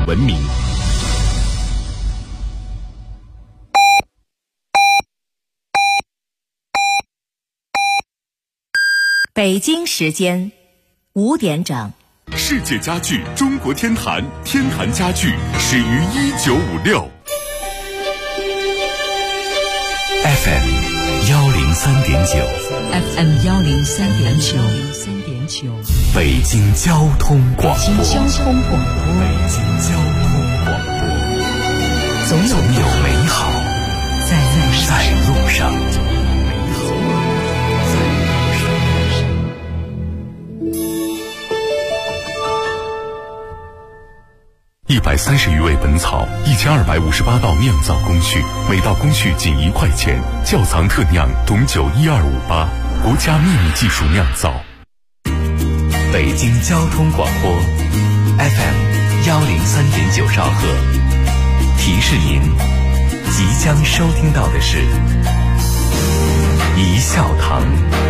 文明。 北京时间5点整。 世界家具中国天坛，天坛家具始于1956。FM 103.9 FM 103.9 北京交通广播。 北京交通广播。 北京交通广播。 总有美好在路上。 130余味本草，1258道酿造工序，每道工序仅1块钱。窖藏特酿董酒12588，国家秘密技术酿造。 北京交通广播 FM 103.9兆赫，提示您即将收听到的是一笑堂。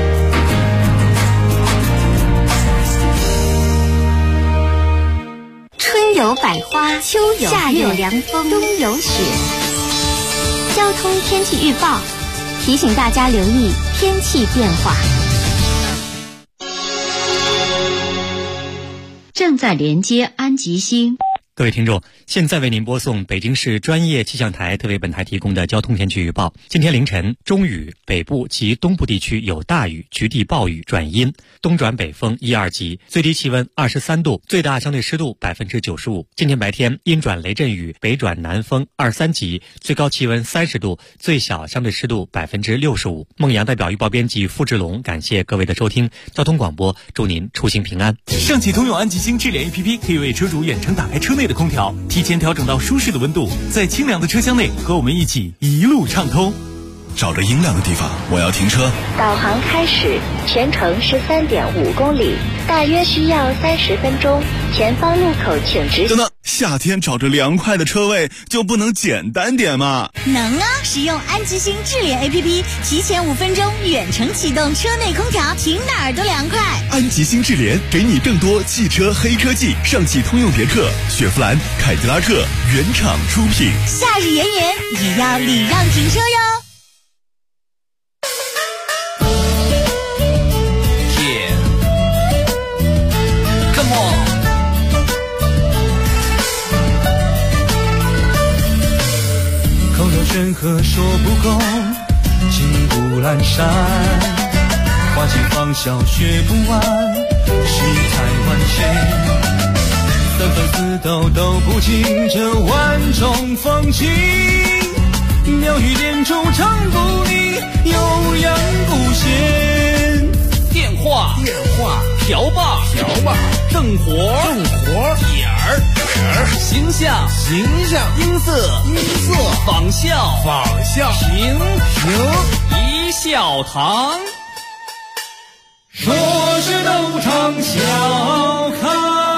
春有百花，秋有夏有凉风，冬有雪。交通天气预报提醒大家留意天气变化。 正在连接安吉星。 各位听众，现在为您播送北京市专业气象台特为本台提供的交通天气预报。今天凌晨，中雨，北部及东部地区有大雨，局地暴雨转阴，东转北风1、2级，最低气温23度，最大相对湿度95%。今天白天阴转雷阵雨，北转南风2、3级，最高气温30度，最小相对湿度65%。孟阳代表预报编辑付志龙感谢各位的收听，交通广播祝您出行平安。 上汽通用安吉星智联 APP 可以为车主远程打开车内的空调，提前调整到舒适的温度，在清凉的车厢内和我们一起一路畅通。 找着阴凉的地方，我要停车。 导航开始，全程13.5公里，大约需要30分钟。前方路口请直行。 等等，夏天找着凉快的车位就不能简单点吗？ 能啊！使用安吉星智联 APP， 提前5分钟远程启动车内空调，停哪儿都凉快。 安吉星智联给你更多汽车黑科技，上汽通用别克、雪佛兰、凯迪拉克原厂出品。 夏日炎炎也要礼让停车哟。 山河说不够，金谷阑珊，花期芳笑学不完，世态万千，三分四斗都不尽这万种风情，妙语连珠唱不腻，悠扬不闲。 电话瓢把正活点儿形象音色仿效平一笑堂， 说是斗场笑开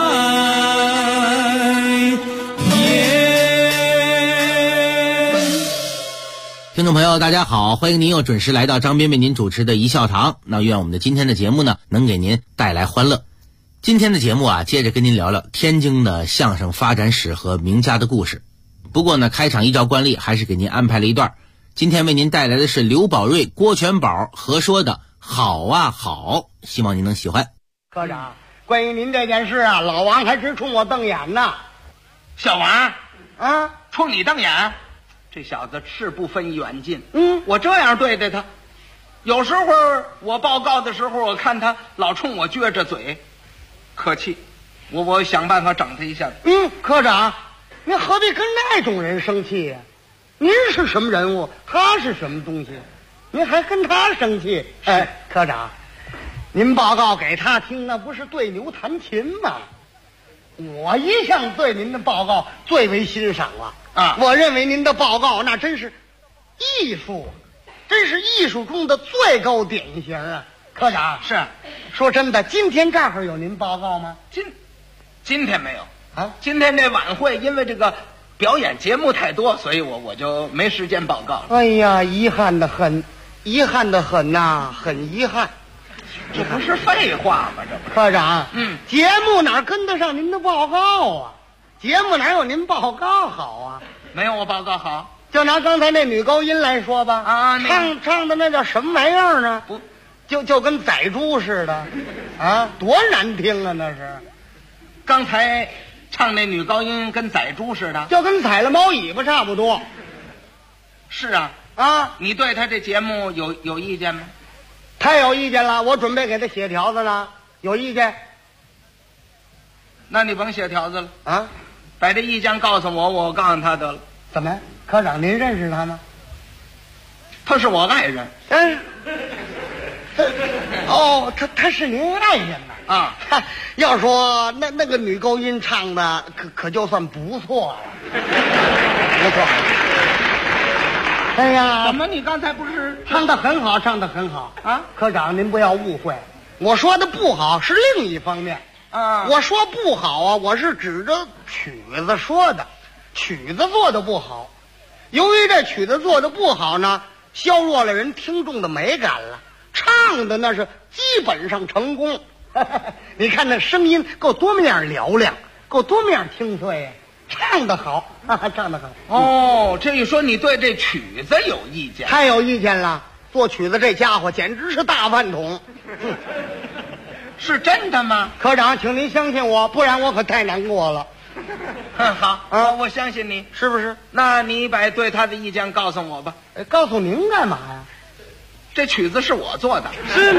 颜。 听众朋友大家好，欢迎您又准时来到张斌为您主持的一笑堂。那愿我们的今天的节目呢能给您带来欢乐。今天的节目啊，接着跟您聊聊天津的相声发展史和名家的故事。不过呢，开场依照惯例还是给您安排了一段。今天为您带来的是刘宝瑞、郭全宝合说的好啊好，希望您能喜欢。 科长，关于您这件事啊，老王还直冲我瞪眼呢。 小王啊，冲你瞪眼？这小子是不分远近。我这样对待他，有时候我报告的时候，我看他老冲我撅着嘴，可气，我想办法整他一下。 科长，您何必跟那种人生气呀？您是什么人物，他是什么东西，您还跟他生气？哎，科长，您报告给他听，那不是对牛弹琴吗？我一向对您的报告最为欣赏了啊！我认为您的报告那真是艺术，真是艺术中的最高典型啊！科长， 是说真的，今天这儿有您报告吗？ 今天没有啊。今天这晚会因为这个表演节目太多，所以我就没时间报告了。 哎呀，遗憾的很呐，很遗憾。 这不是废话吗？这不是。 科长，节目哪跟得上您的报告啊？ 节目哪有您报告好啊？ 没有我报告好。 就拿刚才那女高音来说吧， 啊， 唱的那叫什么玩意儿呢？不，就跟宰猪似的，啊，多难听啊！那是， 刚才唱那女高音跟宰猪似的， 就跟踩了猫尾巴差不多。 是啊， 啊， 你对他这节目有意见吗？ 太有意见了，我准备给他写条子呢。有意见？ 那你甭写条子了啊， 把这意见告诉我，我告诉他得了。 怎么，科长您认识他吗？ 他是我爱人。 哦，他是您爱人呐啊！ 要说那个女高音唱的可就算不错了，不错。哎呀， 怎么你刚才不是唱的很好，唱的很好啊？ 科长您不要误会，我说的不好是另一方面啊。 我说不好啊，我是指着曲子说的。曲子做的不好，由于这曲子做的不好呢，削弱了人听众的美感了。唱的那是基本上成功，你看那声音够多么样嘹亮，够多么样清脆呀！唱得好，唱得好。 哦，这一说你对这曲子有意见？ 太有意见了！做曲子这家伙简直是大饭桶。 是真的吗？ 科长，请您相信我，不然我可太难过了。 好啊，我相信你， 是不是？ 那你把对他的意见告诉我吧。 告诉您干嘛呀？ 这曲子是我做的。 是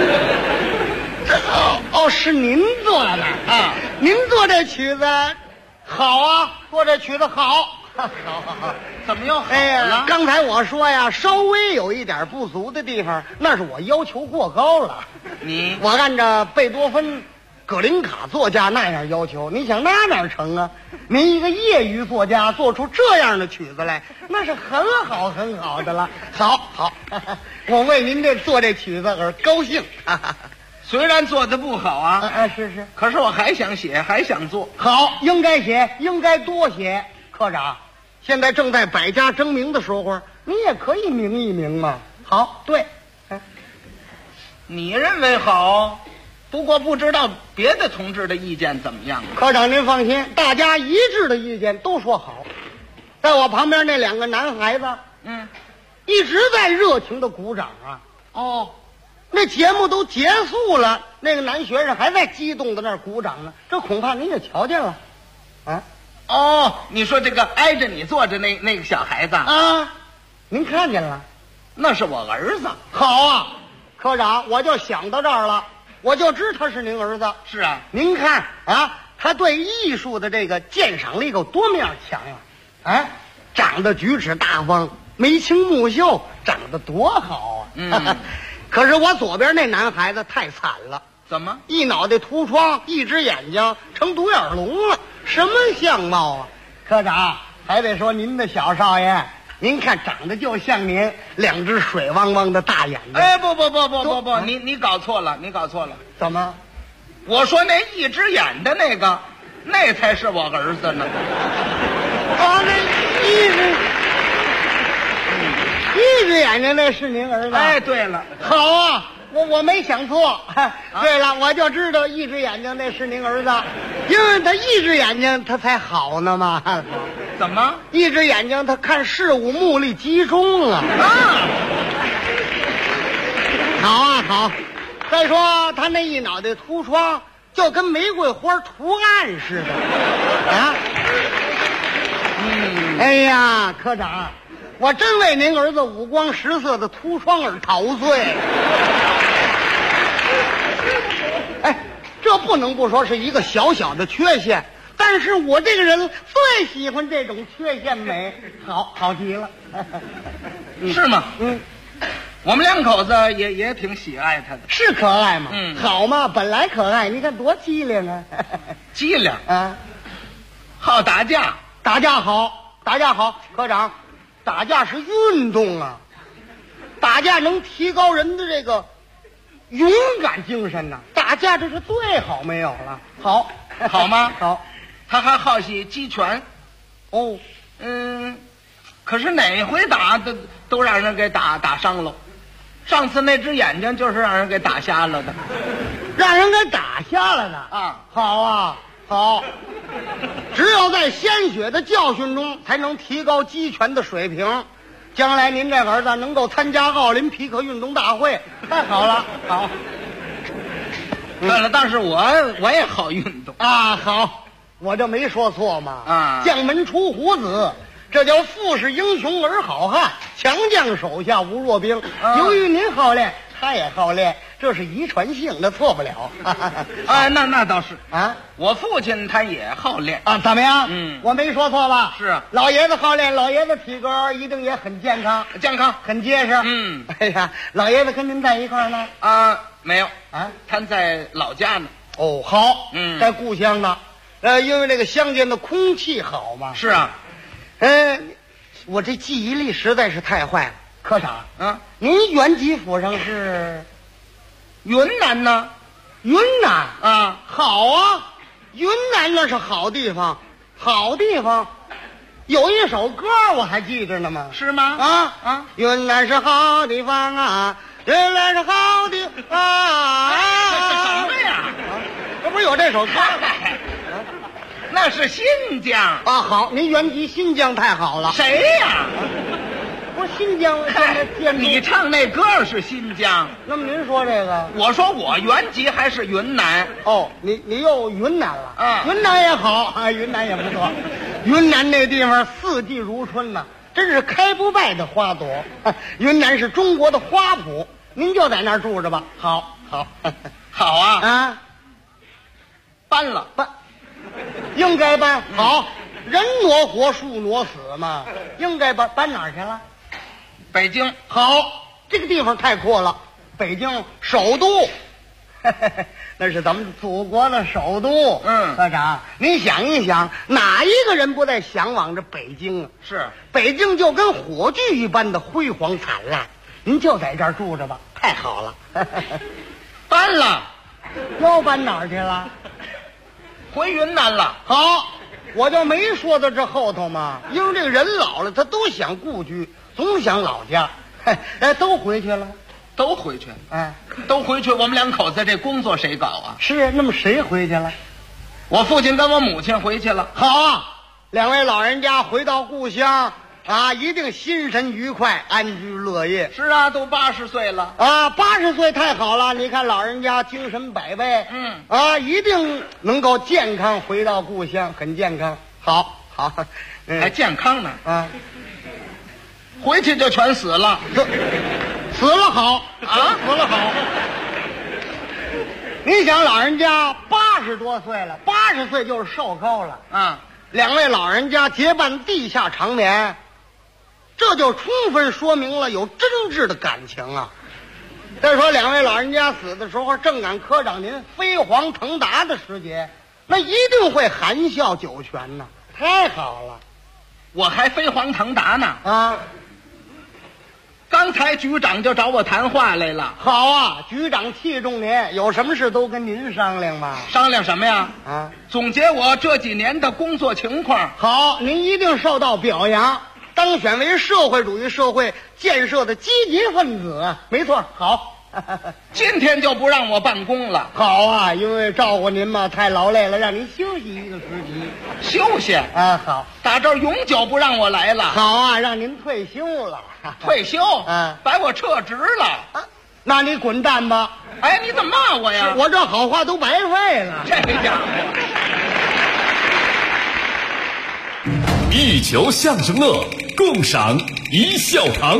哦，是您做的啊？您做这曲子好啊，做这曲子好。好， 怎么又好了？ 哎呀，刚才我说呀，稍微有一点不足的地方，那是我要求过高了。我按照贝多芬、葛林卡作家那样要求，你想那哪成啊？您一个业余作家做出这样的曲子来，那是很好很好的了。好，我为您做这曲子而高兴。 虽然做的不好啊， 是， 可是我还想写，还想做。 好，应该写，应该多写。科长，现在正在百家争鸣的时候，你也可以鸣一鸣嘛。好，对， 你认为好，不过不知道别的同志的意见怎么样。 科长您放心，大家一致的意见都说好。在我旁边那两个男孩子，一直在热情的鼓掌啊。 哦， 那节目都结束了，那个男学生还在激动的那儿鼓掌呢，这恐怕您也瞧见了，啊。 哦，你说这个挨着你坐着那个小孩子啊，您看见了？ 那是我儿子。 好啊，科长，我就想到这儿了，我就知他是您儿子。 是啊， 您看啊，他对艺术的这个鉴赏力够多么样强啊！长得举止大方，眉清目秀，长得多好啊！可是我左边那男孩子太惨了。 怎么？ 一脑袋秃疮，一只眼睛成独眼龙了，什么相貌啊？科长，还得说您的小少爷，您看长得就像您，两只水汪汪的大眼睛。 哎，不，你搞错了，你搞错了。 怎么？ 我说那一只眼的那个，那才是我儿子呢。 那一只眼睛那是您儿子？ 哎，对了， 好啊。我没想错，对了，我就知道一只眼睛那是您儿子，因为他一只眼睛他才好呢嘛。 怎么？ 一只眼睛他看事物目力集中啊。好。再说他那一脑袋秃疮，就跟玫瑰花图案似的啊。哎呀，科长，我真为您儿子五光十色的秃疮而陶醉。这不能不说是一个小小的缺陷，但是我这个人最喜欢这种缺陷美，好极了。 是吗？我们两口子也挺喜爱他的。 是可爱吗？好嘛，本来可爱，你看多机灵啊！ 机灵啊，好打架， 打架好，科长，打架是运动啊，打架能提高人的这个勇敢精神呐，打架这是最好没有了。好吗？ 好。 他还好些击拳。 哦， 可是哪回打都让人给打伤了。上次那只眼睛就是让人给打瞎了的。 让人给打瞎了的啊！ 好啊，好。 只有在鲜血的教训中，才能提高击拳的水平。将来您这个儿子能够参加奥林匹克运动大会，太好了，好。 对了，但是我也好运动啊，好，我这没说错嘛。 啊， 将门出虎子，这叫富士英雄儿好汉，强将手下无弱兵。由于您好练，他也好练，这是遗传性的，错不了。 啊，那倒是啊， 我父亲他也好练啊，怎么样？ 嗯， 我没说错吧？ 是啊， 老爷子好练，老爷子体格一定也很健康，很结实。 嗯， 哎呀，老爷子跟您在一块儿呢？ 啊，没有啊， 他在老家呢。 哦，好， 在故乡呢。因为这个乡间的空气好嘛。 是啊， 我这记忆力实在是太坏了。科长，您原籍府上是云南呢？ 云南啊， 好啊，云南那是好地方，好地方。有一首歌我还记着呢嘛。 是吗？ 啊，云南是好地方啊，云南是好地方啊。 这是什么呀？ 这不是有这首歌吗？ 那是新疆啊。好，您原籍新疆太好了。 谁呀？ 不是新疆， 你唱那歌是新疆， 那么您说这个？ 我说我原籍还是云南。 哦，你又云南了啊？ 云南也好啊，云南也不错。云南那地方四季如春呐，真是开不败的花朵。云南是中国的花圃，您就在那儿住着吧。好， 好啊啊！ 搬了， 应该搬。好，人挪活，树挪死嘛，应该搬哪儿去了？ 北京。 好，这个地方太阔了。北京首都，那是咱们祖国的首都。科长，您想一想，哪一个人不在向往着北京啊？ 是， 北京就跟火炬一般的辉煌灿烂，您就在这儿住着吧，太好了。 搬了， 又搬哪儿去了？ 回云南了。 好，我就没说到这后头嘛，因为这个人老了，他都想故居，总想老家。都回去了， 都回去，都回去。我们两口子这工作谁搞啊？ 是，那么谁回去了？ 我父亲跟我母亲回去了。 好啊，两位老人家回到故乡啊，一定心神愉快，安居乐业。 是啊，都80岁了啊，80岁太好了。你看老人家精神百倍，一定能够健康回到故乡，很健康。好， 还健康呢啊。 回去就全死了， 死了好啊， 死了好。你想老人家80多岁了，80岁就是寿高了啊。 两位老人家结伴地下长眠，这就充分说明了有真挚的感情啊。再说两位老人家死的时候，正赶科长您飞黄腾达的时节，那一定会含笑九泉呐，太好了。 我还飞黄腾达呢啊！ 刚才局长就找我谈话来了。 好啊，局长器重您，有什么事都跟您商量嘛。 商量什么呀？ 啊， 总结我这几年的工作情况。 好，您一定受到表扬，当选为社会主义社会建设的积极分子。没错，好。 今天就不让我办公了。 好啊，因为照顾您嘛，太劳累了，让您休息一个时期。 休息啊，好。 打这儿永久不让我来了。 好啊，让您退休了。 退休？把我撤职了。 那你滚蛋吧。 哎，你怎么骂我呀？ 我这好话都白费了。 这家伙。 一球相声乐，共赏一笑堂。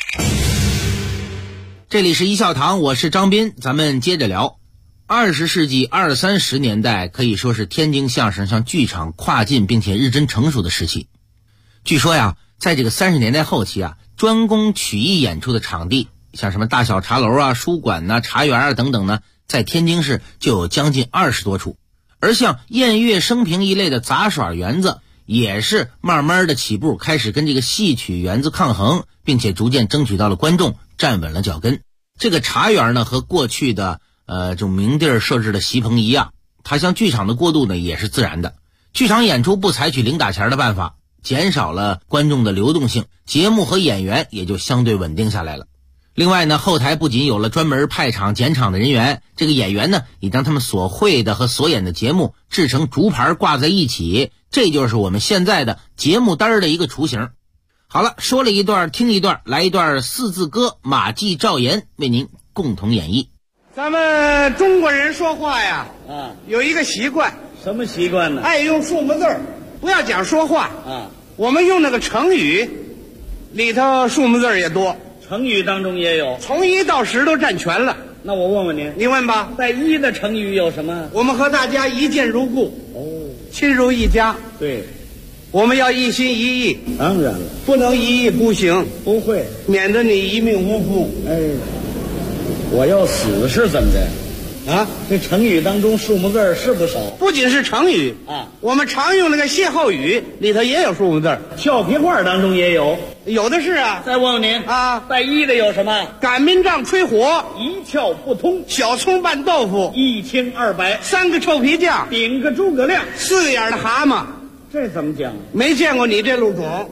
这里是一笑堂，我是张斌，咱们接着聊。20世纪20、30年代可以说是天津相声向剧场跨进并且日臻成熟的时期。据说呀，在这个30年代后期啊，专攻曲艺演出的场地，像什么大小茶楼啊、书馆啊、茶园啊等等呢，在天津市就有将近20多处。而像宴乐升平一类的杂耍园子，也是慢慢的起步，开始跟这个戏曲园子抗衡，并且逐渐争取到了观众，站稳了脚跟。这个茶园呢，和过去的这种明地设置的席棚一样，它向剧场的过渡呢也是自然的。剧场演出不采取零打钱的办法，减少了观众的流动性，节目和演员也就相对稳定下来了。另外呢，后台不仅有了专门派场检场的人员，这个演员呢也将他们所会的和所演的节目制成竹牌挂在一起， 这就是我们现在的节目单的一个雏形。好了，说了一段听一段，来一段四字歌，马季赵岩为您共同演绎。 咱们中国人说话呀，有一个习惯。 什么习惯呢？ 爱用数目字儿，不要讲说话我们用那个成语，里头数目字儿也多。 成语当中也有， 从1到10都占全了。 那我问问您， 你问吧。 带一的成语有什么？ 我们和大家一见如故，亲如一家。 对， 我们要一心一意。 当然了， 不能一意孤行， 不会， 免得你一命呜呼。 我要死是怎么的？这成语当中数目字是不少， 不仅是成语我们常用那个歇后语里头也有数目字。 俏皮话当中也有， 有的是啊。 再问问您带一的有什么？ 擀面杖吹火， 一窍不通； 小葱拌豆腐， 一清二白； 三个臭皮匠， 顶个诸葛亮； 四个眼的蛤蟆。 这怎么讲？ 没见过你这路种。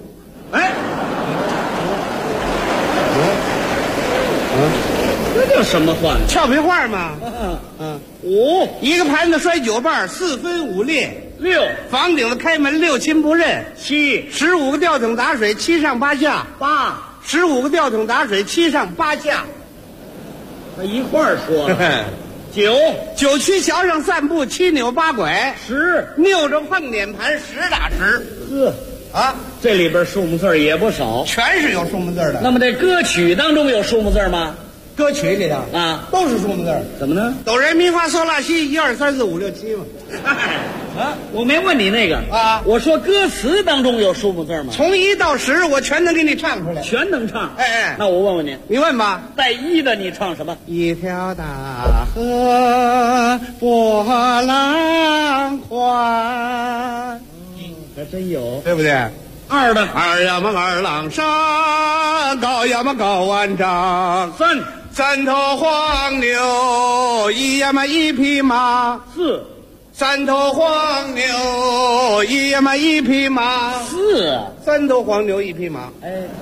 这叫什么话？ 俏皮话嘛。 5 一个盘子摔9瓣，4分5裂。 6 房顶子开门，6亲不认。 7 15个吊桶打水，7上8下。 8 15个吊桶打水，7上8下。 他一块儿说了。 9曲桥上散步，7扭8拐。 10 拗着碰脸盘，10打10。 这里边数目字也不少， 全是有数目字的。 那么这歌曲当中有数目字吗？ 歌曲里头都是数目字。 怎么呢？ 哆来咪发嗦拉西，1 2 3 4 5 6 7嘛。 我没问你那个我说歌词当中有数目字吗？ 从1到10我全能给你唱出来， 全能唱。那我问问您， 你问吧。 带一的你唱什么？ 一条大河波浪宽， 还真有， 对不对？2的 2 呀嘛2郎山，高呀嘛高万丈。3头黄牛，1呀嘛1匹马。 4 3头黄牛，1呀嘛1匹马。3头黄牛1匹马。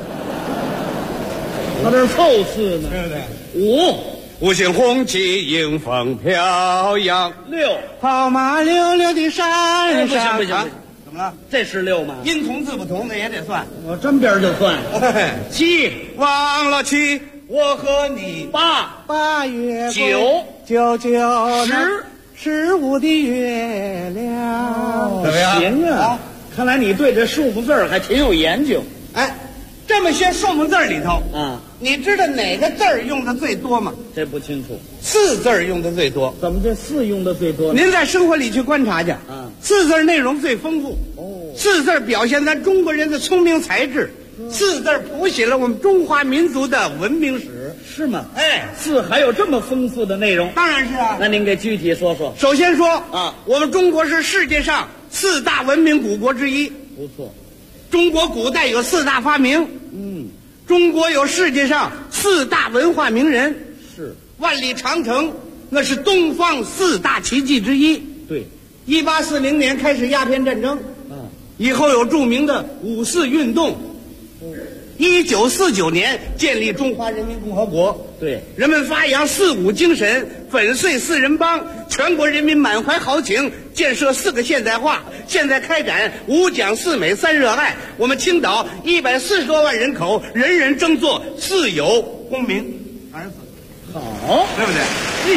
他这凑4呢， 对不对 ？5 五星红旗迎风飘扬。 6 跑马溜溜的山上。 不行， 怎么了？ 这是6吗？ 音同字不同，那也得算。 我真边就算。7 忘了7，我和你。8月 9 9 15的月亮。 怎么样？行啊，看来你对这数目字还挺有研究。 这么些数目字里头你知道哪个字儿用的最多吗？ 这不清楚。 4字用的最多。 怎么这4用的最多呢？ 您在生活里去观察去4字内容最丰富。4字表现咱中国人的聪明才智。4字谱写了我们中华民族的文明史。 是吗？4还有这么丰富的内容？ 当然是啊。 那您给具体说说。 首先说我们中国是世界上4大文明古国之一。 不错。 中国古代有4大发明。中国有世界上4大文化名人。 是。 万里长城那是东方4大奇迹之一。 对。 1840年开始鸦片战争以后有著名的5·4运动。1949年建立中华人民共和国。 对。 人们发扬4五精神，粉碎4人帮，全国人民满怀豪情，建设4个现代化。现在开展5讲4美3热爱。我们青岛140多万人口，人人争做4有公民。 好， 对不对？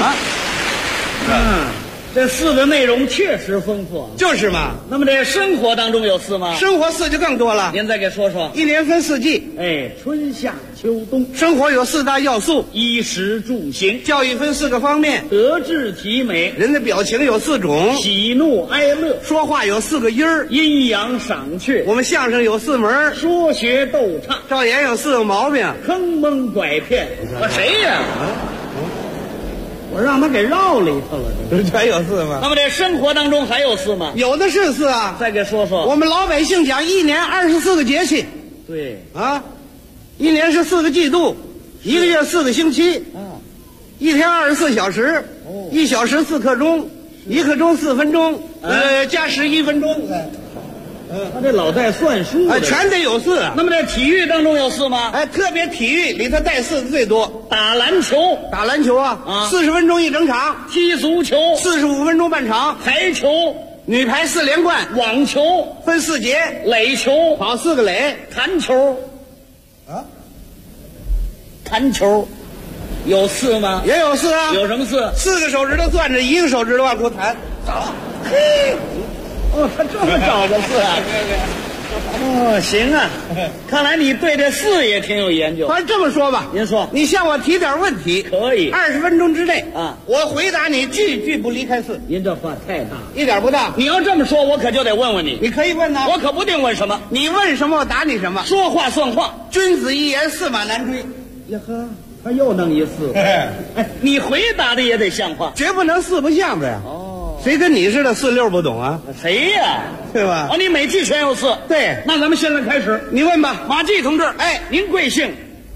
这4个内容确实丰富。 就是嘛。 那么这生活当中有4吗？ 生活4就更多了。 您再给说说。 一年分4季。 春夏秋冬。 生活有4大要素： 衣食住行。 教育分4个方面： 德智体美。 人的表情有4种： 喜怒哀乐。 说话有4个音儿： 阴阳赏却。 我们相声有4门： 说学逗唱。 赵岩有4个毛病： 坑蒙拐骗。我谁呀？我让他给绕里头了， 这全有4吗？ 那么这生活当中还有4吗？ 有的是4啊。 再给说说。 我们老百姓讲1年24个节气。 对 1年是4个季度，1个月4个星期，1天24小时，1小时4刻钟，1刻钟4分钟，加11分钟。 他这老在算数全得有4啊。 那么这体育当中有4吗？ 特别体育里头带4的最多。 打篮球啊，40分钟一整场； 踢足球， 45分钟半场； 排球， 女排4连冠， 网球分4节， 垒球跑4个垒， 弹球啊， 弹球有4吗？ 也有4啊。 有什么4？ 4个手指头攥着，1个手指头往出弹，找，嘿， 哦，他这么找的4啊？哦，行啊，看来你对这4也挺有研究。 反正这么说吧， 您说， 你向我提点问题， 可以 ，20分钟之内啊， 我回答你句句不离开4。 您这话太大， 一点不大。 你要这么说，我可就得问问你。 你可以问呐， 我可不定问什么， 你问什么我答你什么。 说话算话， 君子一言，驷马难追。 呀呵，他又弄一4。哎，你回答的也得像话， 绝不能4不像着呀。哦。谁跟你似的4、6不懂啊？ 谁呀？ 对吧？ 哦，你每句全有4。 对， 那咱们现在开始， 你问吧。 马季同志， 哎， 您贵姓？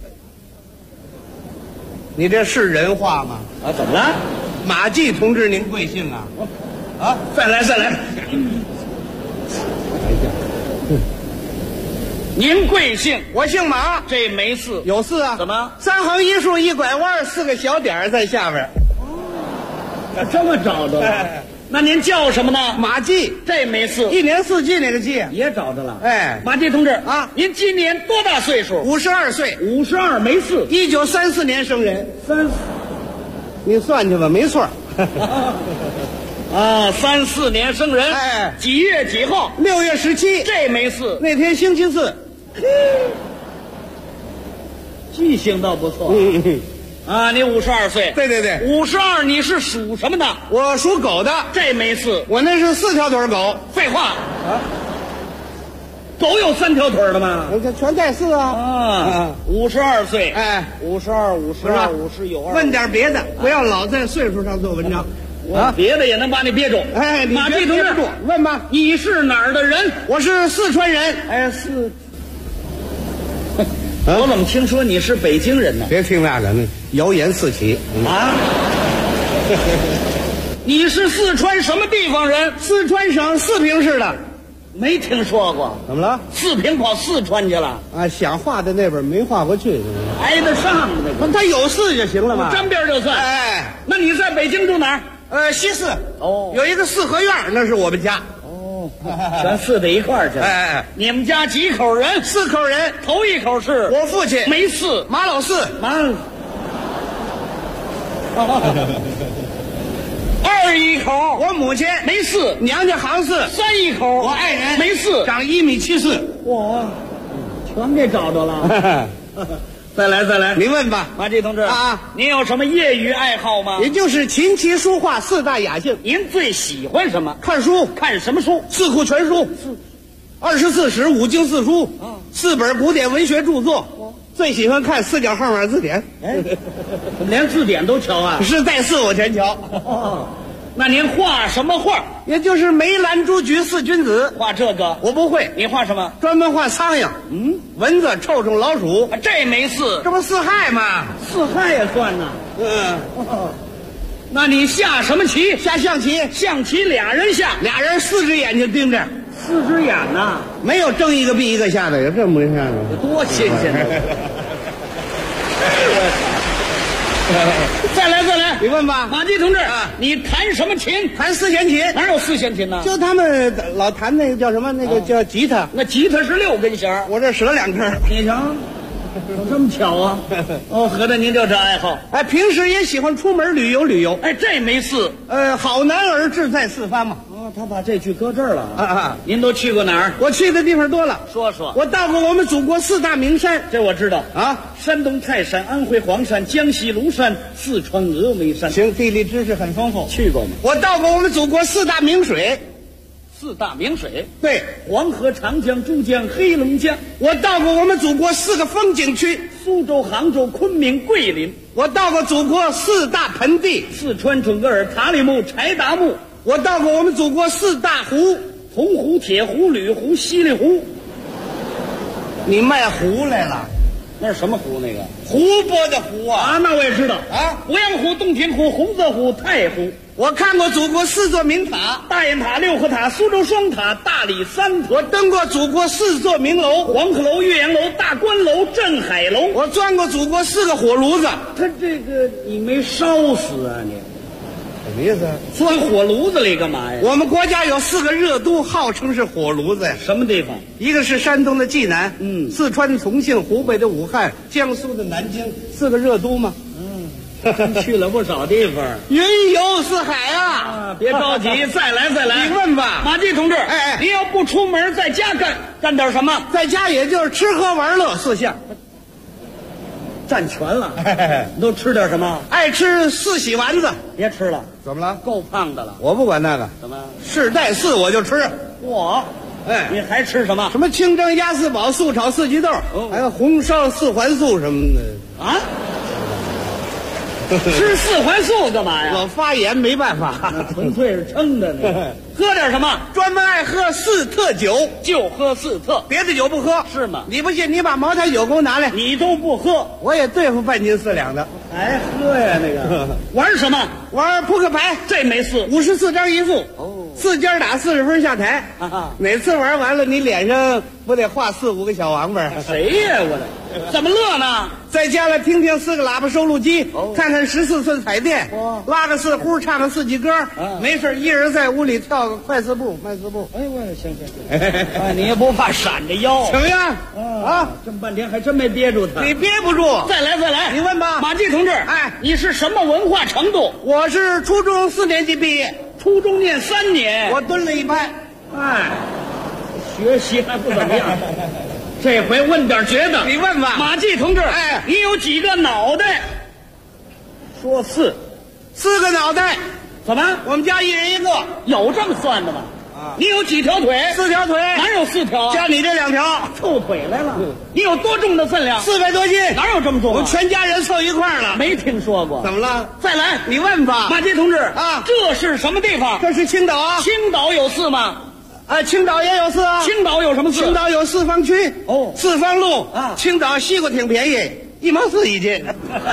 你这是人话吗？ 啊，怎么了？ 马季同志，您贵姓啊？啊， 再来。您贵姓？ 我姓马， 这没4， 有4啊？ 怎么 ？3横1竖1拐弯，4个小点在下边。 哦，这么找着了。那您叫什么呢？ 马季， 这没4。 一年4季那个季也找着了。 哎， 马季同志啊， 您今年多大岁数 ？52岁。 52没4。 1934年生人。你算去吧，没错。 啊，34年生人。 哎， 几月几号 ？6月17。 这没4。 那天星期4。 记性倒不错。啊，你52岁。 对 52，你是属什么的？ 我属狗的。 这没4。 我那是4条腿狗。 废话啊，狗有3条腿的吗？ 这全带4啊。 啊，52岁。 哎 ，52、有2。 问点别的，不要老在岁数上做文章。 啊，别的也能把你憋住。 哎， 马季同志， 问吧。 你是哪儿的人？ 我是四川人。 哎，我怎么听说你是北京人呢？ 别听那个，那谣言四起啊！你是四川什么地方人？ 四川省四平市的。 没听说过。 怎么了？ 四平跑四川去了？ 啊，想划的那边没划过去， 挨得上那个。 他有四就行了嘛， 沾边就算。 哎， 那你在北京住哪儿？ 西四。 哦， 有一个四合院，那是我们家。 哦，全四在一块儿去了。 哎， 你们家几口人？4 口人。 头一口是我父亲， 没4， 马老四。 二一口， 我母亲没4， 娘家行4。 三一口， 我爱人没4， 长1.74米。 哇，全给找着了。再来， 您问吧， 马季同志啊， 您有什么业余爱好吗？ 也就是琴棋书画4大雅兴。 您最喜欢什么？ 看书。 看什么书？ 四库全书，24史、5经4书，4本古典文学著作。最喜欢看4角号码字典。 哎，连字典都瞧啊？ 是带4我全瞧。 那您画什么画？ 也就是梅兰竹菊4君子。 画这个我不会。 你画什么？ 专门画苍蝇、蚊子、臭虫、老鼠。 这没4， 这不4害吗 ？4害也算呢。那你下什么棋？ 下象棋。 象棋俩人下 ，2人4只眼睛盯着。 4只眼呐， 没有睁一个闭一个下的，有这么回事吗？ 多新鲜啊！再来， 你问吧， 马季同志，你弹什么琴？ 弹4弦琴。 哪有4弦琴呢？ 就他们老弹那个叫什么？那个叫吉他。 那吉他是6根弦， 我这折2根。 你瞧，这么巧啊！哦，合着您就这爱好？ 哎，平时也喜欢出门旅游。 哎，这没4。 好男儿志在四方嘛。 他把这句搁这儿了您都去过哪儿？ 我去的地方多了。 说说。 我到过我们祖国4大名山， 这我知道啊。 山东泰山、安徽黄山、江西庐山、四川峨眉山。 行，地理知识很丰富。 去过吗？ 我到过我们祖国4大名水。 4大名水？ 对， 黄河、长江、珠江、黑龙江。 我到过我们祖国4个风景区： 苏州、杭州、昆明、桂林。 我到过祖国4大盆地： 四川准噶尔、塔里木、柴达木。 我到过我们祖国4大湖： 铜湖、铁湖、吕湖、西里湖。 你卖湖来了？ 那是什么湖？那个湖泊的湖啊！ 那我也知道啊。 鄱阳湖、洞庭湖、洪泽湖、太湖。 我看过祖国4座名塔： 大雁塔、六合塔、苏州双塔、大理3塔。 我登过祖国4座名楼： 黄鹤楼、岳阳楼、大观楼、镇海楼。 我钻过祖国4个火炉子。 他这个你没烧死啊你？ 什么意思？ 钻火炉子里干嘛呀？ 我们国家有4个热都，号称是火炉子呀。 什么地方？ 一个是山东的济南，四川重庆，湖北的武汉，江苏的南京，4个热都嘛。 去了不少地方， 云游四海啊！ 别着急，再来。 你问吧， 马季同志。您要不出门，在家干点什么？ 在家也就是吃喝玩乐4项， 占全了。你都吃点什么？ 爱吃4喜丸子。 别吃了， 怎么了？ 够胖的了。 我不管那个， 怎么？ 是带4我就吃。 你还吃什么？ 什么清蒸鸭4宝、素炒4季豆，还有红烧4环素什么的啊？吃4环素干嘛呀？ 我发炎没办法， 纯粹是撑的呢。喝点什么？ 专门爱喝4特酒， 就喝4特， 别的酒不喝。 是吗？ 你不信，你把茅台酒给我拿来。 你都不喝， 我也对付半斤4两的。 还喝呀？那个玩什么？ 玩扑克牌， 这没事 ，54张一副，4家打40分下台。哪次玩完了，你脸上不得画4、5个小王八？ 谁呀？我的，怎么乐呢？ 在家里听听4个喇叭收录机，看看14寸彩电，拉个4胡，唱个4季歌。没事，一人在屋里跳个快4步、慢4步。 哎，我行，你也不怕闪着腰？ 怎么样？ 这么半天还真没憋住他。 你憋不住， 再来。 你问吧， 马季同志。你是什么文化程度？ 我是初中4年级毕业， 初中念3年， 我蹲了一拍。 学习还不怎么样。这回问点绝的， 你问吧， 马季同志。你有几个脑袋？说4 个脑袋。 怎么？ 我们家1人1个。 有这么算的吗？你有几条腿 ？4条腿。 哪有4条？ 加你这2条， 凑腿来了。你有多重的分量 ？400多斤。 哪有这么重？ 我们全家人凑一块了。 没听说过。 怎么了？ 再来， 你问吧， 马季同志。这是什么地方？ 这是青岛啊。 青岛有4吗？ 青岛也有4啊。 青岛有什么4？ 青岛有4方区，4方路。青岛西瓜挺便宜，1毛4一斤。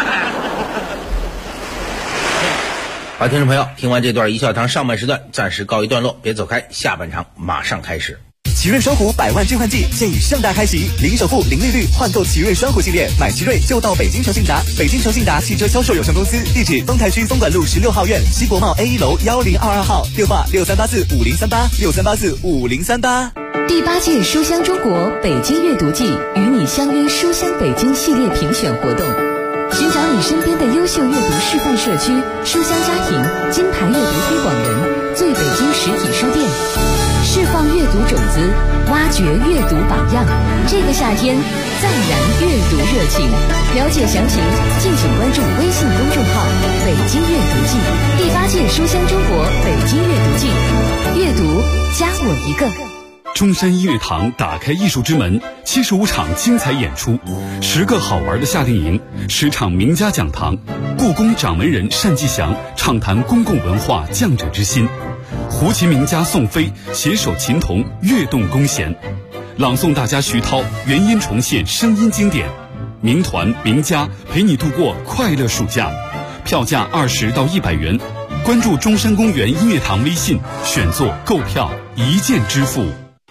好，听众朋友，听完这段一笑堂上半时段暂时告一段落，别走开，下半场马上开始。 奇瑞双虎100万置换季现已盛大开启，零首付、零利率换购奇瑞双虎系列，买奇瑞就到北京诚信达。北京诚信达汽车销售有限公司，地址丰台区东莞路16号院西国贸 A1 楼1022号，电话63845038，63845038。 第8届书香中国北京阅读季与你相约书香北京系列评选活动，寻找你身边的优秀阅读示范社区、书香家庭、金牌阅读推广人，最北京实体书店，释放阅读种子，挖掘阅读榜样。这个夏天，再燃阅读热情。了解详情，敬请关注微信公众号“北京阅读季”。第8届书香中国北京阅读季，阅读加我一个。 中山音乐堂打开艺术之门，75场精彩演出，10个好玩的夏令营，10场名家讲堂，故宫掌门人单霁翔畅谈公共文化匠者之心，胡琴名家宋飞携手琴童跃动弓弦，朗诵大家徐涛原音重现声音经典，名团名家陪你度过快乐暑假，票价20到100元，关注中山公园音乐堂微信，选座购票一键支付。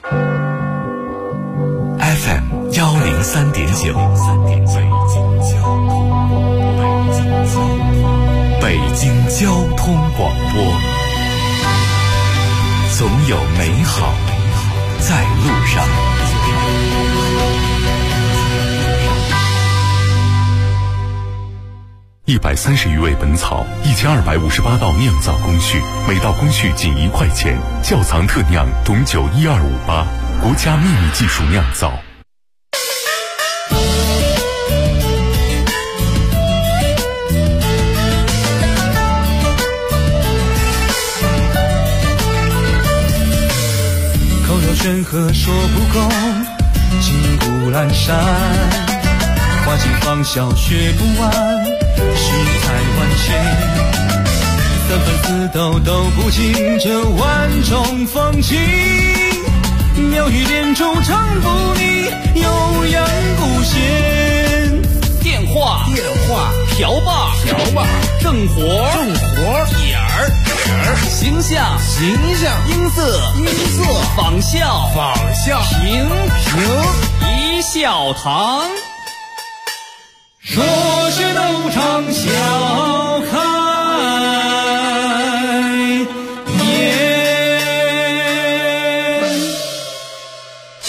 FM 103.9，北京交通广播，总有美好在路上。 130余味本草，1258道酿造工序，每道工序仅1块钱。窖藏特酿董酒12588，国家秘密技术酿造。 口若悬河说不够，金谷阑珊，花期芳笑学不完，世态万千，三分四斗都不尽这万种风情，妙语连珠唱不腻，悠扬古弦。 电话瓢把正活点儿形象音色仿效评一笑堂， 说学逗唱笑看。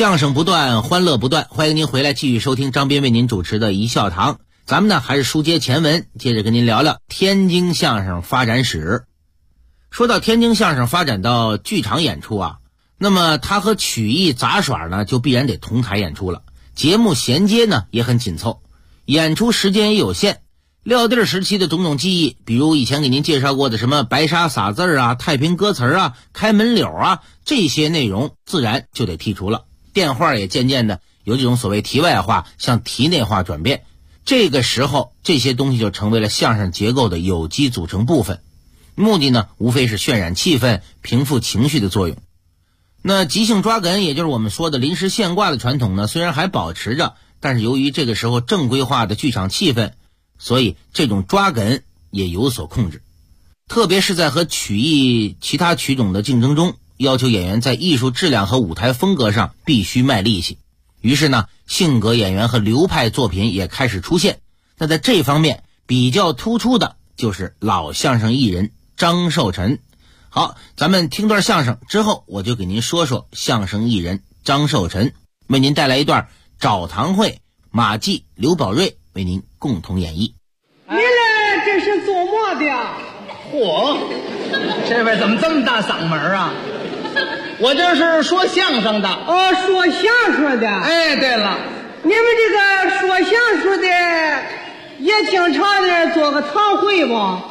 相声不断，欢乐不断，欢迎您回来继续收听张斌为您主持的一笑堂。咱们呢还是书接前文，接着跟您聊聊天津相声发展史。说到天津相声发展到剧场演出啊，那么它和曲艺杂耍呢就必然得同台演出了，节目衔接呢也很紧凑，演出时间也有限。撂地儿时期的种种技艺，比如以前给您介绍过的什么白沙撒字啊、太平歌词啊、开门柳啊，这些内容自然就得剔除了。电话也渐渐的由这种所谓题外话向题内化转变，这个时候这些东西就成为了相声结构的有机组成部分，目的呢无非是渲染气氛、平复情绪的作用。那即兴抓哏，也就是我们说的临时现挂的传统呢，虽然还保持着，但是由于这个时候正规化的剧场气氛，所以这种抓哏也有所控制。特别是在和曲艺其他曲种的竞争中，要求演员在艺术质量和舞台风格上必须卖力气。于是呢，性格演员和流派作品也开始出现。那在这方面比较突出的就是老相声艺人张寿臣。好，咱们听段相声之后，我就给您说说相声艺人张寿臣，为您带来一段找堂会，马季、刘宝瑞为您共同演绎。 你来这是做么的？ 嚯，这位怎么这么大嗓门啊？我这是说相声的。 哦，说相声的。 哎，对了， 你们这个说相声的也经常的做个堂会吗？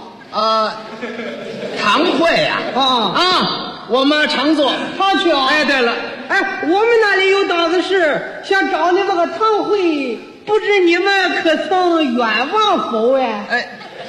堂会呀？我们常做， 常去啊。 哎，对了， 哎，我们那里有档子事，想找你们个堂会，不知你们可曾愿望否？哎，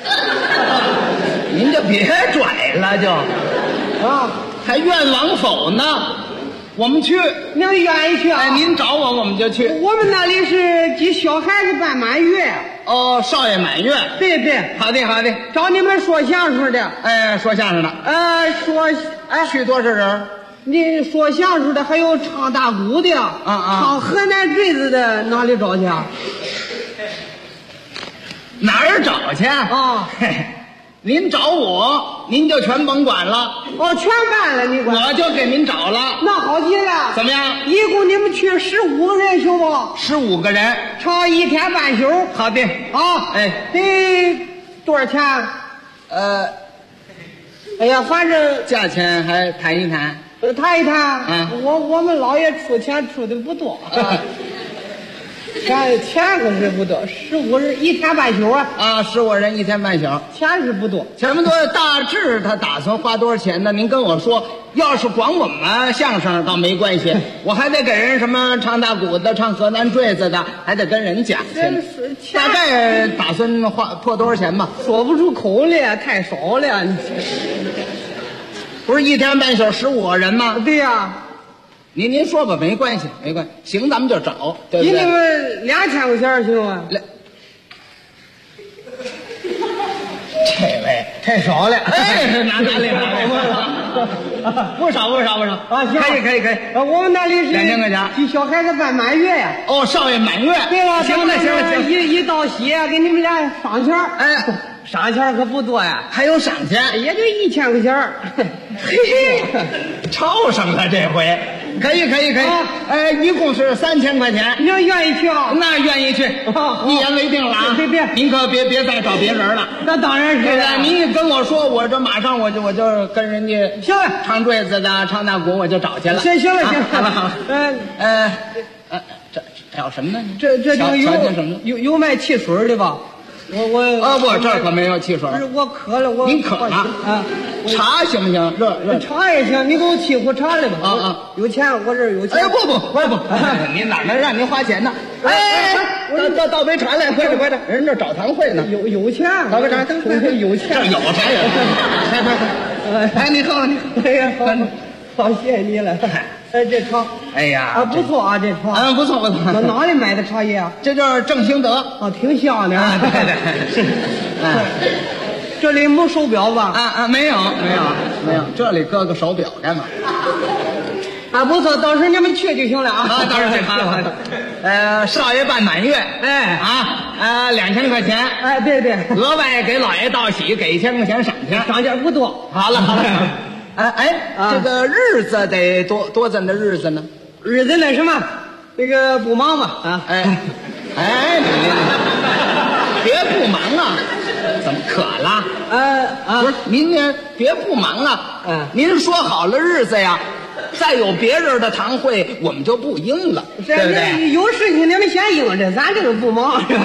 您就别拽了，就还愿往否呢？我们去， 您愿意去啊？ 哎，您找我们就去。 我们那里是给小孩子办满月。 哦，少爷满月。 对对， 好的好的， 找你们说相声的。 哎，说相声的。去多少人？ 你说相声的还有唱大鼓的，唱河南坠子的，哪里找去啊？ 哪儿找去啊？您找我，您就全甭管了。 哦，全办了，你管？ 我就给您找了。 那好极了。 怎么样？ 一共你们去15个人行不 ？15个人， 唱1天半宿。 好的。 哎，得多少钱？哎呀，反正价钱还谈一谈。 谈一谈。我们老爷出钱出的不多。钱可是不多，15人1天半宿啊 ！15人1天半宿， 钱是不多， 钱不多。大致他打算花多少钱呢？您跟我说。要是光我们相声倒没关系，我还得给人什么唱大鼓的、唱河南坠子的，还得跟人讲去。大概打算破多少钱吧？ 说不出口了，太少了。 不是1天半宿15个人吗？ 对呀。 您说吧，没关系，没关系。行，咱们就找，对不对？ 给你们2000块钱行吗？ 这位太少了， 哎，哪里？不少啊！行， 可以。 我们那里是 2000块钱， 给小孩子办满月呀。 哦，少爷满月。 对了， 行， 一到喜，给你们俩赏钱。 哎， 赏钱可不多呀， 还有赏钱， 也就1000块钱。 嘿嘿，超上了这回。可以，一共是3000块钱。 你要愿意去啊？ 那愿意去，一言为定了啊！ 别， 您可别再找别人了。 那当然是了。 您一跟我说，我这马上我就跟人家行了， 唱坠子的、唱大鼓，我就找去了。 行了， 好了。这找什么呢？ 这就有卖汽水的吧？ 不，这儿可没有汽水。 不是我渴了， 您渴了啊？茶行不行？热茶也行，你给我沏壶茶来吧。有钱，我这儿有钱。 哎，不，您哪能让您花钱呢？哎，倒杯茶来，快点，人这找堂会呢。 有钱， 倒杯茶， 有钱， 这有茶有。快！哎，你喝。 哎呀，好，谢谢你了。这茶， 哎呀， 不错啊，这茶， 不错。 哪里买的茶叶啊？ 这就是正兴德， 挺香的。 对， 这里没手表吧？ 没有，这里搁个手表干嘛？ 不错，到时候你们去就行了啊。 到时候去。好。少爷办满月，2000块钱。 哎，对， 额外给老爷道喜，给1000块钱赏钱， 赏钱不多。 好了。这个日子得多怎的日子呢？ 日子那什么，那个不忙嘛啊！ 哎，你别不忙啊！怎么渴了？不是，您呢？别不忙啊！您说好了日子呀，再有别人的堂会，我们就不应了，对不对？ 有事情你们先应着，咱这个不忙是吧？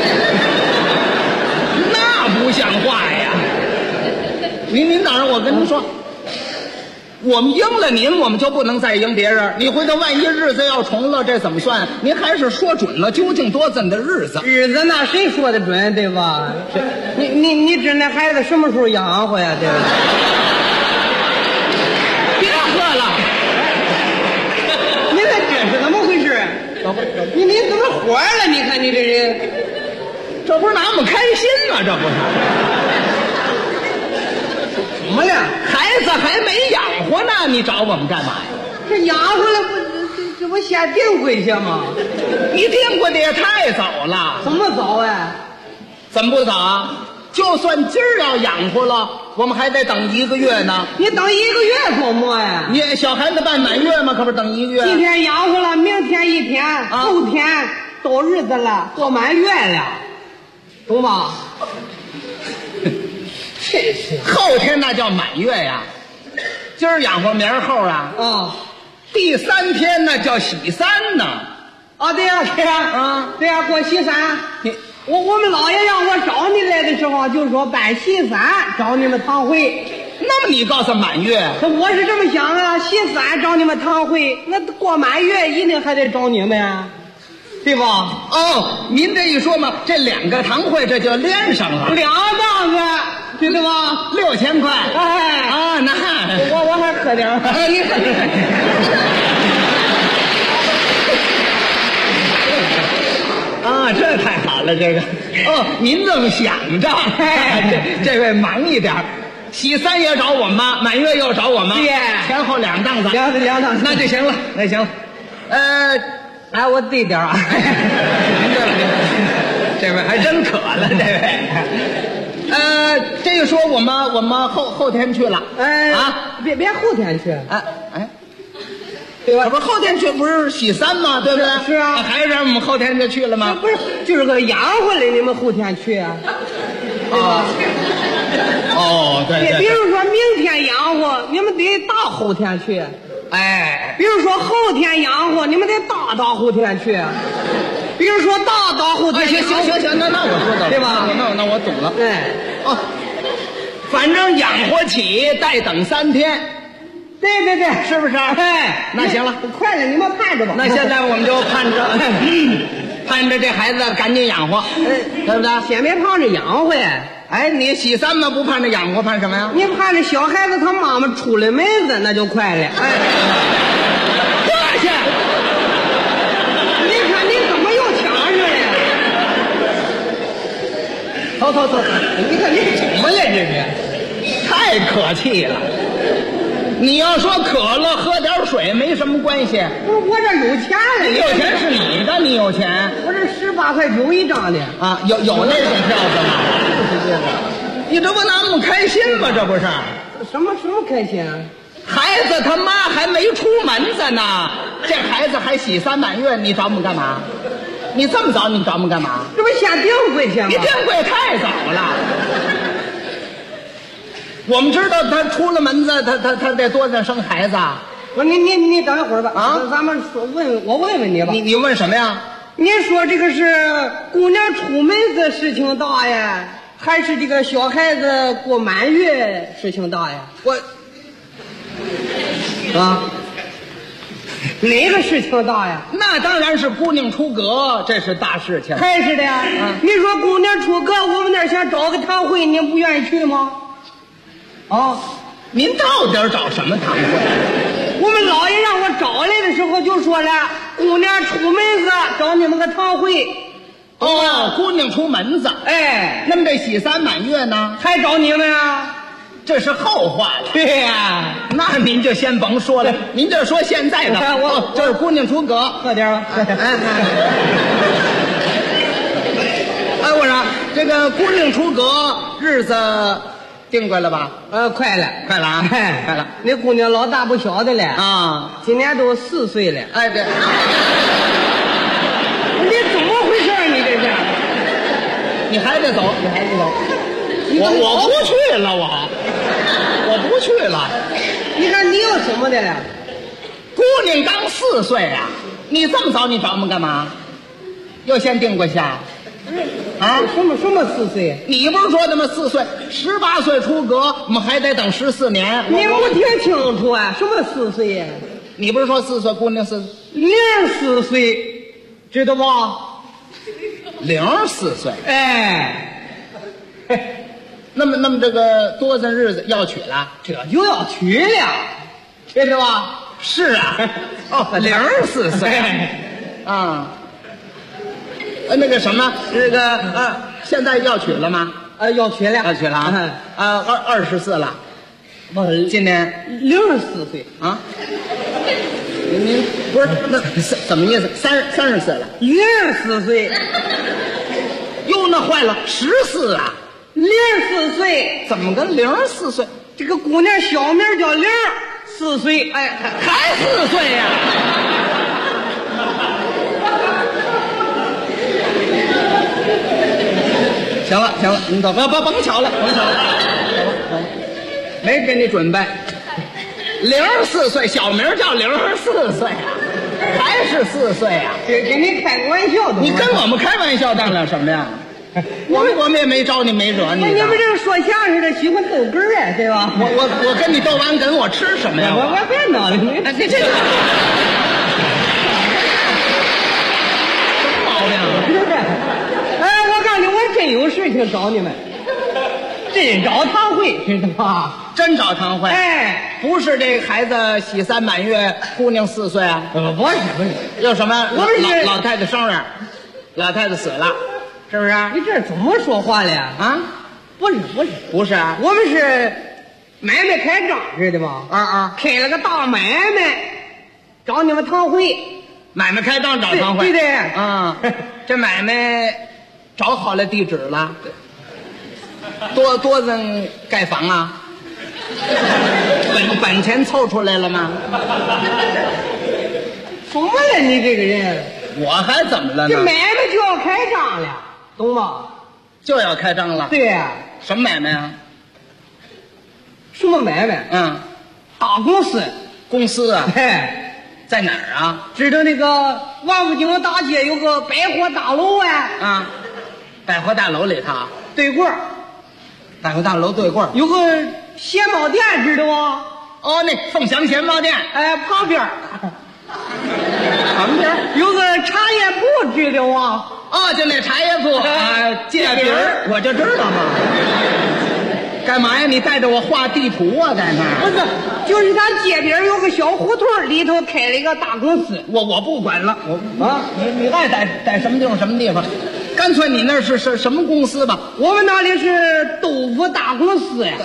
那不像话呀！您哪儿？我跟您说，我们应了您，我们就不能再应别人。你回头万一日子要重了，这怎么算？您还是说准了，究竟多怎的日子？ 日子那谁说的准，对吧？你指那孩子什么时候养活呀？对吧？ 别喝了， 你这是怎么回事？你怎么火了？你看你这人， 这不是拿我们开心吗？这不是。 怎么了？ 孩子还没养活呢，你找我们干嘛呀？ 这养活了这不先定规去吗？ 你定规的也太早了。 怎么早啊？ 怎么不早啊？就算今儿要养活了，我们还得等1个月呢。 你等1个月做么呀？ 你小孩子办满月吗？可不是等1个月。 今天养活了，明天1天，后天到日子了，过满月了，懂吗？ 后天那叫满月呀，今儿养活明儿后啊。第3天那叫喜3呢。 对呀，对呀，过喜3。我们老爷让我找你来的时候，就说办喜3找你们堂会。 那么你告诉满月？ 我是这么想啊，喜3找你们堂会，那过满月一定还得找你们啊，对吧？ 您这一说嘛，这2个堂会这就连上了 ，2档子。对吧 ？6000块，那我还喝点你喝点。这太好了，这个您这么想着，这位忙一点，喜3也找我们，满月又找我们，前后2档子， 两档子， 那就行了，那行了。 我对点啊， 这位还真渴了，这位。这个说我们后天去了， 别后天去， 对吧？不是后天去，不是喜3吗？对不对？ 是啊， 还是让我们后天就去了吗？ 不是，就是个养活了，你们后天去啊？ 对。 比如说明天养活，你们得大后天去。比如说后天养活，你们得大后天去。比如说大后天。 行，那我说的， 对吧？ 那我懂了。反正养活起，待等3天。 对， 是不是？那行了， 快了，你们盼着吧。 那现在我们就盼着这孩子赶紧养活，对不对？ 先别盼着养活呀。 你喜3嘛，不盼着养活，盼什么呀？ 你盼着小孩子他妈妈出了门子，那就快了。 过去。 你看你怎么又抢上了？走，你看你怎么了？这是太可气了。你要说渴了喝点水没什么关系。 不是我这有钱了， 有钱是你的，你有钱。 我这18块9一张的有那种票子吗？ 就是这个。 你这不拿我们开心吗？这不是？ 什么开心啊？ 孩子他妈还没出门子呢，这孩子还喜3满月，你找我们干嘛？你这么早，你找我们干嘛？ 这不先定规去吗？ 你定规太早了。我们知道他出了门子，他得多大生孩子。 不是你等一会儿吧。咱们我问你吧。 你问什么呀？ 你说这个是姑娘出门子事情大呀，还是这个小孩子过满月事情大呀？哪个事情大呀？ 那当然是姑娘出阁，这是大事情。 还是的呀。你说姑娘出阁，我们那儿想找个堂会，您不愿意去吗？ 您到底找什么堂会？ 我们老爷让我找来的时候就说了，姑娘出门子找你们个堂会。 姑娘出门子。那么这喜3满月呢？ 还找你们啊？ 这是后话了。 对呀， 那您就先甭说了，您就说现在的。这是姑娘出阁， 喝点吧。 我说这个姑娘出阁日子订过了吧？ 快了， 快了啊！快了。 那姑娘老大不小的了啊， 今年都4岁了。 哎，对。 你怎么回事？你这是？ 你还得走，你还得走。我不去了，我不去了。 你看你有什么的了？ 姑娘刚4岁啊，你这么早你找我们干嘛？又先定过下。啊， 什么4岁？ 你不是说他妈4岁，18岁出阁，我们还得等14年。 你没听清楚啊？什么4岁呀？ 你不是说4岁，姑娘4，04 岁，知道不 ？04岁。 哎， 那么这个多少日子要娶了？ 这就要娶了，知道吧？ 是啊，哦，04岁啊。那个什么，这个现在要娶了吗？ 要娶了， 要娶了啊！24了，今年 64岁啊。您不是那怎么意思？30岁了 ，04岁。 哟，那坏了，14啊 ，04岁， 怎么跟04岁？ 这个姑娘小名叫04岁， 哎，还4岁呀？行了，你走，甭瞧了，走了，没给你准备。04岁，小名叫04岁啊，还是4岁啊？ 给你开个玩笑的。 你跟我们开玩笑当了什么呀？我们也没招你，没惹你。 你们这个说相声的喜欢逗哏啊，对吧？ 我跟你逗完哏，我吃什么呀？ 我别闹了， 这什么毛病啊？ 我告诉你，我真有事情找你们，真找堂会，知道吧？ 真找堂会？ 哎， 不是这孩子喜3满月，姑娘4岁啊？ 不是， 有什么？ 我们是老太太生日，老太太死了，是不是？ 你这怎么说话了呀？ 啊， 不是啊，我们是买卖开张，知道吗？开了个大买卖，找你们堂会。 买卖开张找堂会， 对啊，这买卖找好了地址了，多人盖房啊，本钱凑出来了吗？ 什么了你这个人？ 我还怎么了呢？ 这买卖就要开张了，懂吗？ 就要开张了。 对呀。 什么买卖啊？ 什么买卖？大公司。 公司啊？ 哎。 在哪儿啊？ 知道那个王府井大街有个百货大楼啊？ 百货大楼里头对过， 百货大楼对过有个鞋帽店，知道吗？ 哦，那凤翔鞋帽店。 哎，旁边有个茶叶铺，知道吗？ 哦，就那茶叶铺街饼我就知道嘛。干嘛呀？你带着我画地图啊，在那儿？ 不是，就是他街边有个小胡同，里头开了一个大公司。 我不管了，你爱在什么地方什么地方，干脆你那是什么公司吧？ 我们那里是豆腐大公司呀。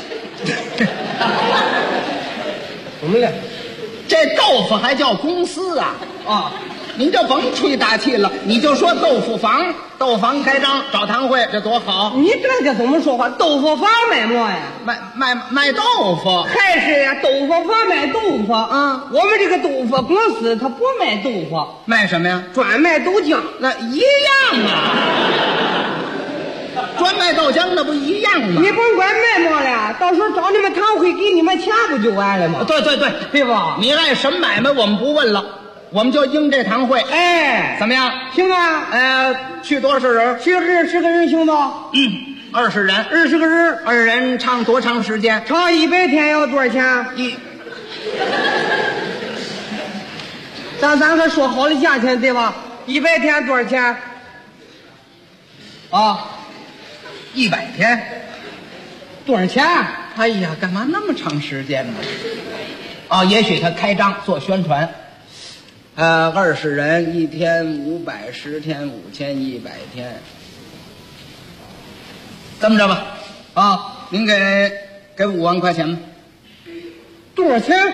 怎么了？ 这豆腐还叫公司啊？您就甭吹大气了，你就说豆腐房开张找堂会，这多好！ 你这个怎么说话？豆腐房卖么呀？ 卖豆腐， 还是呀？豆腐房卖豆腐。我们这个豆腐公司它不卖豆腐， 卖什么呀？ 专卖豆浆。 那一样啊，专卖豆浆那不一样吗？ 你甭管卖么了，到时候找你们堂会给你们钱不就完了吗？ 对吧？你爱什么买卖我们不问了。我们就应这堂会，怎么样？ 行啊， 去多少人？ 去10个人行不 ？20人 ，20个人 ，2人唱多长时间？ 唱100天要多少钱？咱可说好了价钱对吧？100天多少钱 ？100天多少钱？ 哎呀，干嘛那么长时间呢？也许他开张做宣传。20人1天500，10天5100天，这么着吧，您给5万块钱吧。 多少钱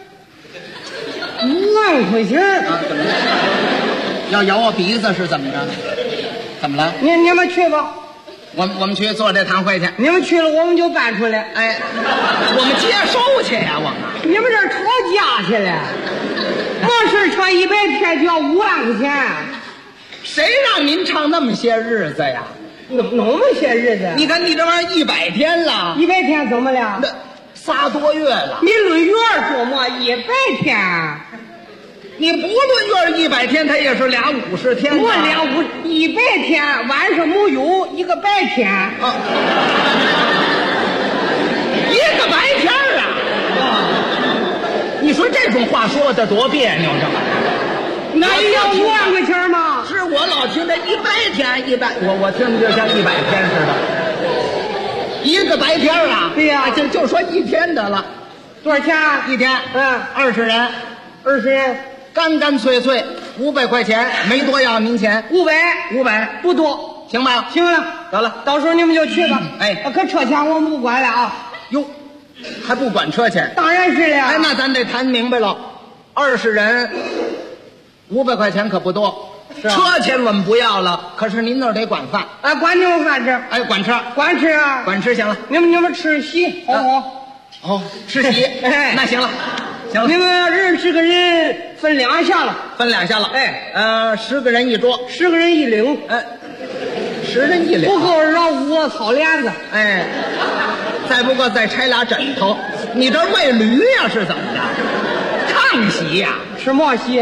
？5万块钱啊？怎么了？要咬我鼻子是怎么着？怎么了？ 你们去吧。 我们去做这堂会去。 你们去了，我们就搬出来。 哎，我们接收去呀，我们。 你们这吵架去了？没事唱100天就要5万块钱。 谁让您唱那么些日子呀？ 那么些日子？ 你看你这玩意儿100天了。 100天怎么了？ 那3多月了。 你论月做么？100天。 你不论月100天，它也是俩50天。 我俩100天，晚上没有一个白天。 啊，一个白天啊！你说这种话说的多别扭，这玩意儿。 那要5万块钱吗？ 是我老听这100天我听着就像100天似的。一个白天啊！ 对呀， 就说1天得了。 多少钱 ？1天？20人 ，20人。 干干脆脆500块钱，没多要您钱。500 不多， 行吧？ 行了， 得了， 到时候你们就去吧。 哎， 可车钱我们不管了啊。 哟，还不管车钱？ 当然是了。 哎，那咱得谈明白了，20人500块钱可不多。车钱我们不要了，可是您那儿得管饭。 哎，管你们饭吃。 哎，管吃啊， 管吃行了。 你们吃席，好不好？ 哦，吃席。哎，那行了。行了， 你们10个人分2下了， 哎，10个人一桌 ，10个人一领， 哎，10人一领， 不够让我操帘子， 哎，再不过再拆俩枕头，你这喂驴呀是怎么着？炕席呀， 吃嘛席？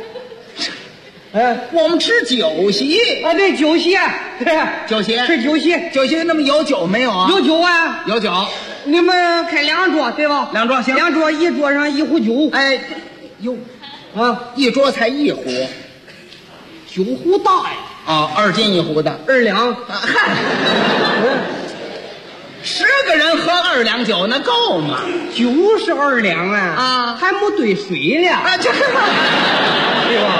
我们吃酒席啊，对，酒席，对， 酒席吃酒席， 那么有酒没有啊？ 有酒啊， 有酒。 你们开2桌对吧 ？2桌行 ，2桌一桌上1壶酒。 哎，哟，啊，一桌才1壶 ，9壶大呀。 啊，2斤1壶的 ，2两。 嗨，10个人喝2两酒，那够吗？ 酒是2两啊， 啊， 还没兑水了。 啊，这，对吧？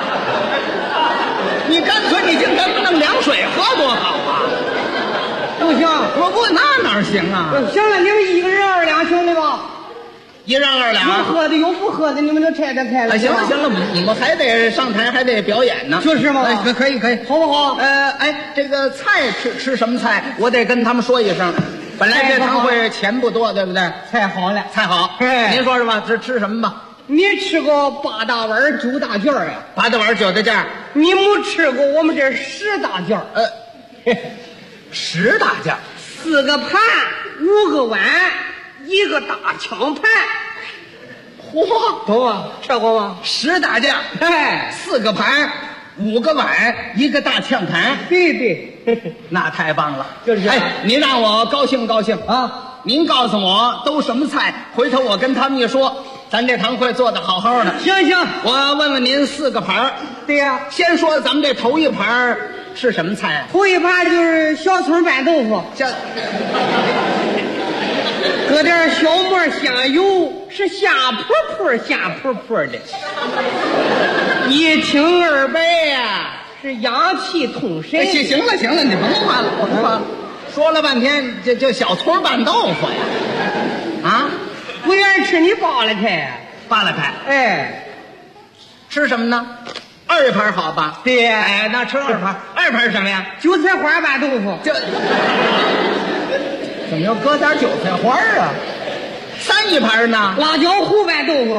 你干脆你就咱们弄凉水喝多好啊！ 不行， 不，那哪行啊？ 行了，你们1个人2两行对吧 ？1人2两。 有喝的有不喝的，你们就拆得开了。 哎，行了，我们还得上台，还得表演呢。 就是吗？ 哎，可以， 好不好？ 哎，这个菜吃什么菜？我得跟他们说一声。本来这堂会钱不多，对不对？ 菜好了， 菜好。您说说吧，这吃什么吧？ 你吃过8大碗9大件呀 ？8大碗9大件。 你没吃过我们这10大件 10大件 ，4个盘，5个碗，1个大枪盘。 嚯， 懂吗？吃过吗 ？10大件， 哎 ，4个盘，5个碗，1个大枪盘。 对， 那太棒了。 就是。 哎，您让我高兴啊！ 您告诉我都什么菜，回头我跟他们一说，咱这堂会做得好好的。 行， 我问问您4个盘。 对呀， 先说咱们这头一盘是什么菜啊？ 头一盘就是小葱拌豆腐，搁点小末香油，是香扑扑的。1清2白呀，是阳气通神。 行了，你甭夸了，说了半天就小葱拌豆腐呀，啊， 不愿意吃你扒拉开， 哎，吃什么呢？2盘好吧？ 对， 哎，那吃2盘。2盘是什么呀？ 韭菜花拌豆腐。 怎么又搁点韭菜花啊？3一盘呢？ 辣椒糊拌豆腐。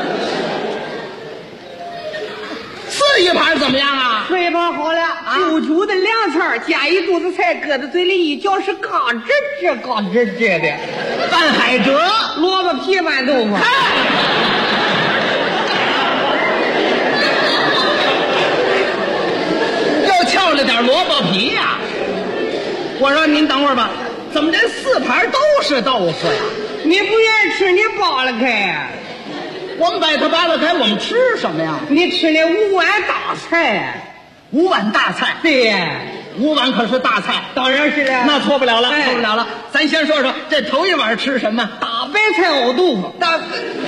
4一盘怎么样啊 ？4一盘好了，9的凉菜加一肚子菜，搁在嘴里一嚼是嘎吱吱的。 拌海蜇， 萝卜皮拌豆腐。 翘了点萝卜皮呀！我说您等会儿吧，怎么这4盘都是豆腐呀？ 你不愿意吃，你扒拉开呀。 我们把它扒拉开，我们吃什么呀？ 你吃那5碗大菜 ，5碗大菜。 对呀 ，5碗可是大菜， 当然是了。 那错不了了，错不了了。咱先说说这头一碗吃什么？ 大白菜熬豆腐。大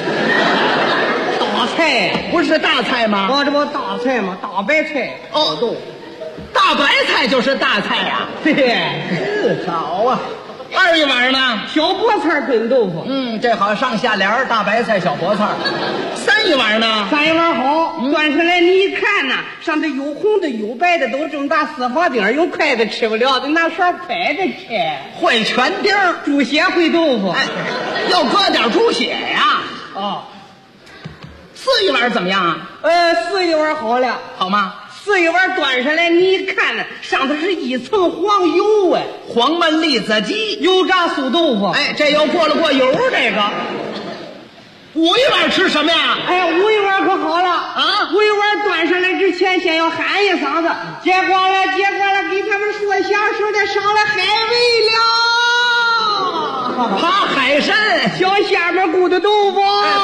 菜不是大菜吗？ 这不大菜吗？大白菜熬豆腐。 大白菜就是大菜呀， 对， 好啊！ 二一碗呢？ 小菠菜炖豆腐。 这好，上下联大白菜、小菠菜。三一碗呢？ 三一碗好，端上来你一看呐，上头有红的有白的，都这么大四方丁，用筷子吃不了的，拿勺掰着吃。 烩全丁， 猪血烩豆腐。 要搁点猪血呀。 哦。 四一碗怎么样啊？ 四一碗好了。 好吗？ 四一碗端上来，你一看呢，上头是一层黄油啊， 黄焖栗子鸡， 油炸素豆腐。 这又过了过油这个。五一碗吃什么呀？ 五一碗可好了啊！五一碗端上来之前，先要喊一嗓子，结果了，给他们说相声的上来海味了， 爬海参， 小虾米咕的豆腐。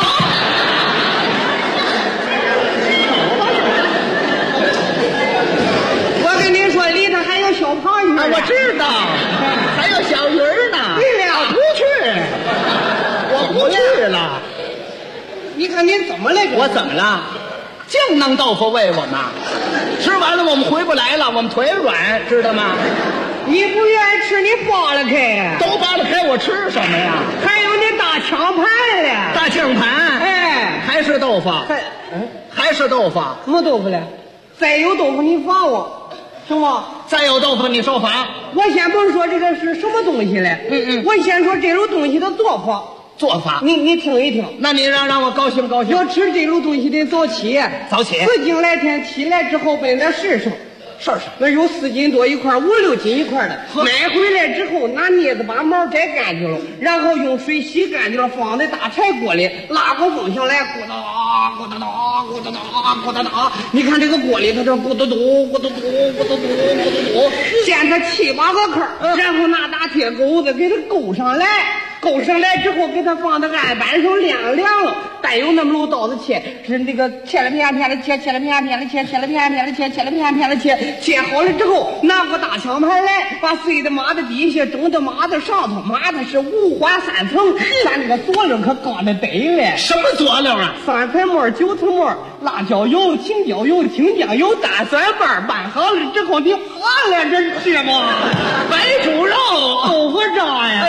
我跟你说，里头还有小螃鱼。 我知道，还有小鱼呢。 对了， 我不去了。 你看您怎么了？ 我怎么了？净弄豆腐喂我们，吃完了我们回不来了，我们腿软，知道吗？ 你不愿意吃，你扒拉开。 都扒拉开，我吃什么呀？ 还有那大枪盘了。 大枪盘，还是豆腐。还是豆腐。 什么豆腐了？再有豆腐你罚我，行吗？ 再有豆腐你受罚。 我先甭说这个是什么东西了，我先说这种东西的做法。你听一听。 那你让我高兴高兴。 要吃这种东西得早起。4更来天起来之后奔那市上。那有4斤多一块，5、6斤一块的，买回来之后拿镊子把毛摘干净了，然后用水洗干净了，放在大柴锅里，拉个风响来，咕哒哒咕哒哒咕哒哒咕哒哒。你看这个锅里它这咕嘟嘟咕嘟嘟咕嘟嘟咕嘟嘟，煎它7、8个坑，然后拿大铁钩子给它勾上来。勾上来之后，给它放到案板上晾了，带有那么路刀子切，是那个切了片的切，切了片的切，切了片的切，切了片的切，切好了之后，拿个大枪盘来，把碎的码在底下，蒸的码在上头，码的是5花3层，咱这个佐料可刚的得了。 什么佐料啊 ？3层末、9层末、辣椒油、青椒油、青酱油、大蒜瓣，拌好了之后，你喝了这吃吗？ 白煮肉、 豆腐渣呀！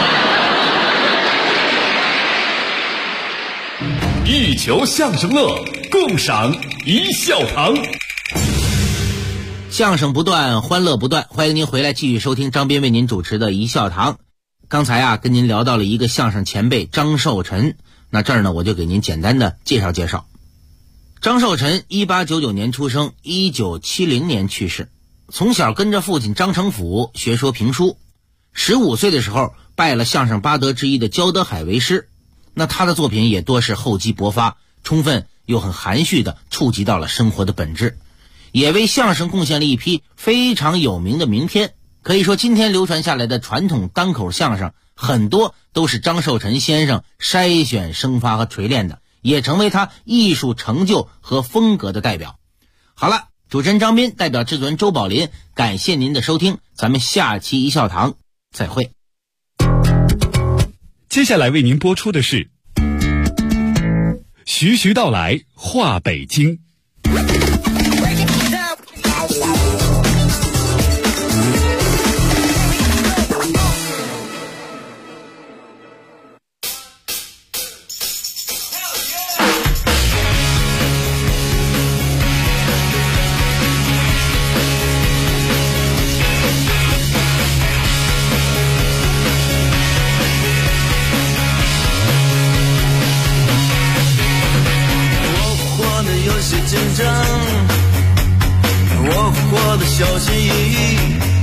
一球相声乐，共赏一笑堂。 相声不断，欢乐不断，欢迎您回来继续收听张斌为您主持的一笑堂。刚才跟您聊到了一个相声前辈张寿臣，那这儿呢我就给您简单的介绍介绍。张寿臣1899年出生，1970年去世。从小跟着父亲张成甫学说评书，15岁的时候拜了相声八德之一的焦德海为师。那他的作品也多是厚积薄发，充分又很含蓄地触及到了生活的本质，也为相声贡献了一批非常有名的名篇。可以说今天流传下来的传统单口相声很多都是张寿臣先生筛选生发和锤炼的，也成为他艺术成就和风格的代表。好了，主持人张斌代表制作人周宝林，感谢您的收听，咱们下期一笑堂再会。 接下来为您播出的是徐徐道来话北京。 我活得小心翼翼，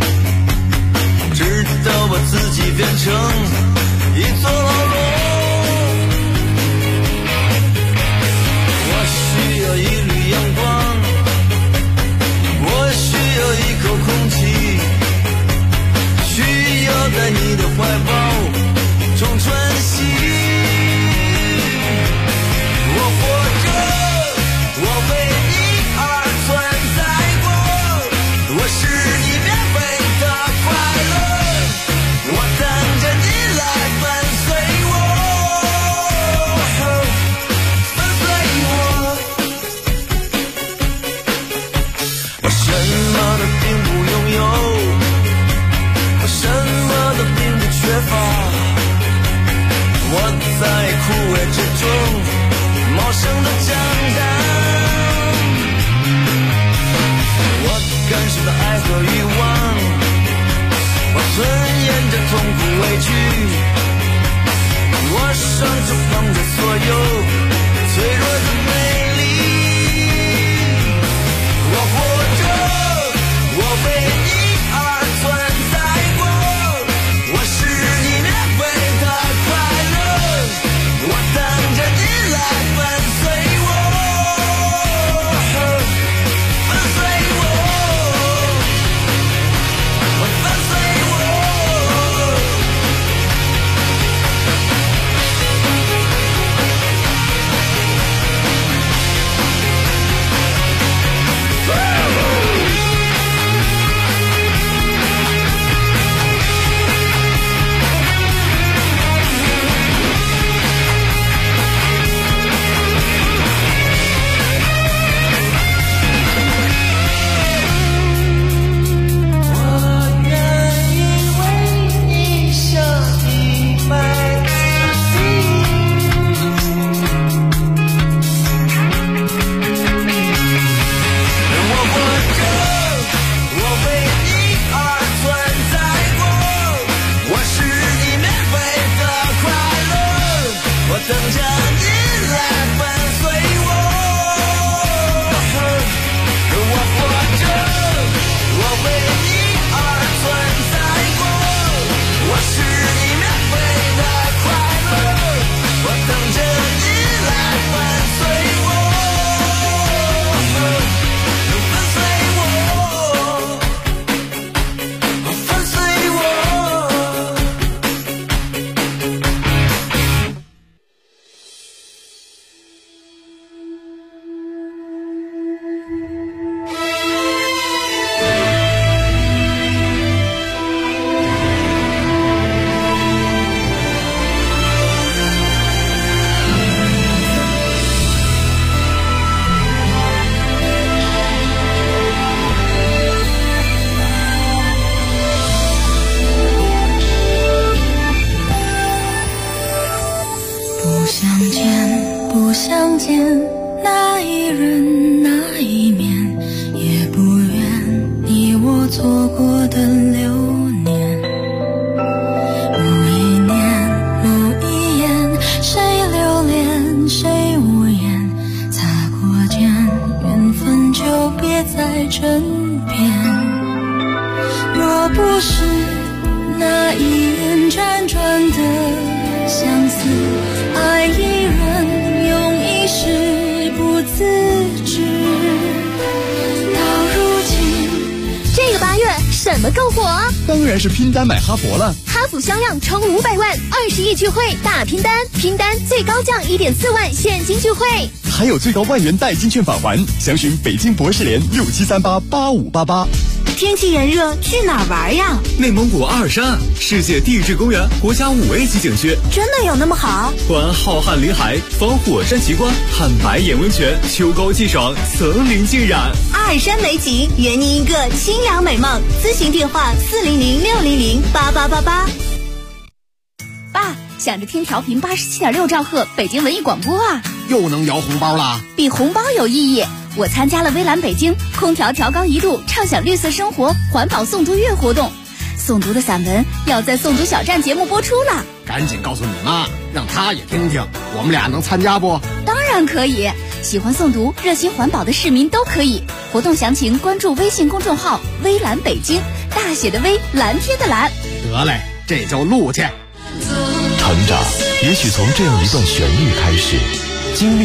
直到把自己变成一座牢笼。我需要一缕阳光，我需要一口空气，需要在你的怀抱中喘息。我活着，我为我是你免费的快乐，我等着你来伴随我，伴随我。我什么都并不拥有，我什么都并不缺乏，我在枯萎之中茂盛的长大。我感受到爱和欲望，我吞咽着痛苦委屈，我双手捧着所有脆弱的美丽。我活着，我为你而存在过，我是你免费的快乐，我等着你来伴随我，伴随我，伴随我。 不相见，那一人那一面，也不愿你我错过的流年。某一年某一眼，谁留恋谁无言，擦过肩，缘分就别在枕边。若不是那一眼辗转的相思，爱一人用一世不自知。到如今， 这个8月什么更火？ 当然是拼单买哈佛了。 哈弗销量冲500万，20亿聚会大拼单，拼单最高降1.4万现金聚会， 还有最高万元代金券返还。详询北京博士联67388588。 天气炎热，去哪儿玩呀？ 内蒙古阿尔山世界地质公园国家5A 级景区， 真的有那么好？ 环浩瀚林海，访火山奇观，看白眼温泉，秋高气爽，层林尽染。 阿尔山美景，圆您一个清凉美梦。咨询电话400-600-8888。 爸，想着听调频87.6兆赫北京文艺广播啊， 又能摇红包了？ 比红包有意义。我参加了微蓝北京空调调高1度畅享绿色生活环保诵读月活动，诵读的散文要在诵读小站节目播出了。 赶紧告诉你妈，让她也听听，我们俩能参加不？ 当然可以，喜欢诵读热心环保的市民都可以。活动详情关注微信公众号微蓝北京，大写的微，蓝天的蓝。 得嘞，这就录去。 成长也许从这样一段旋律开始，经历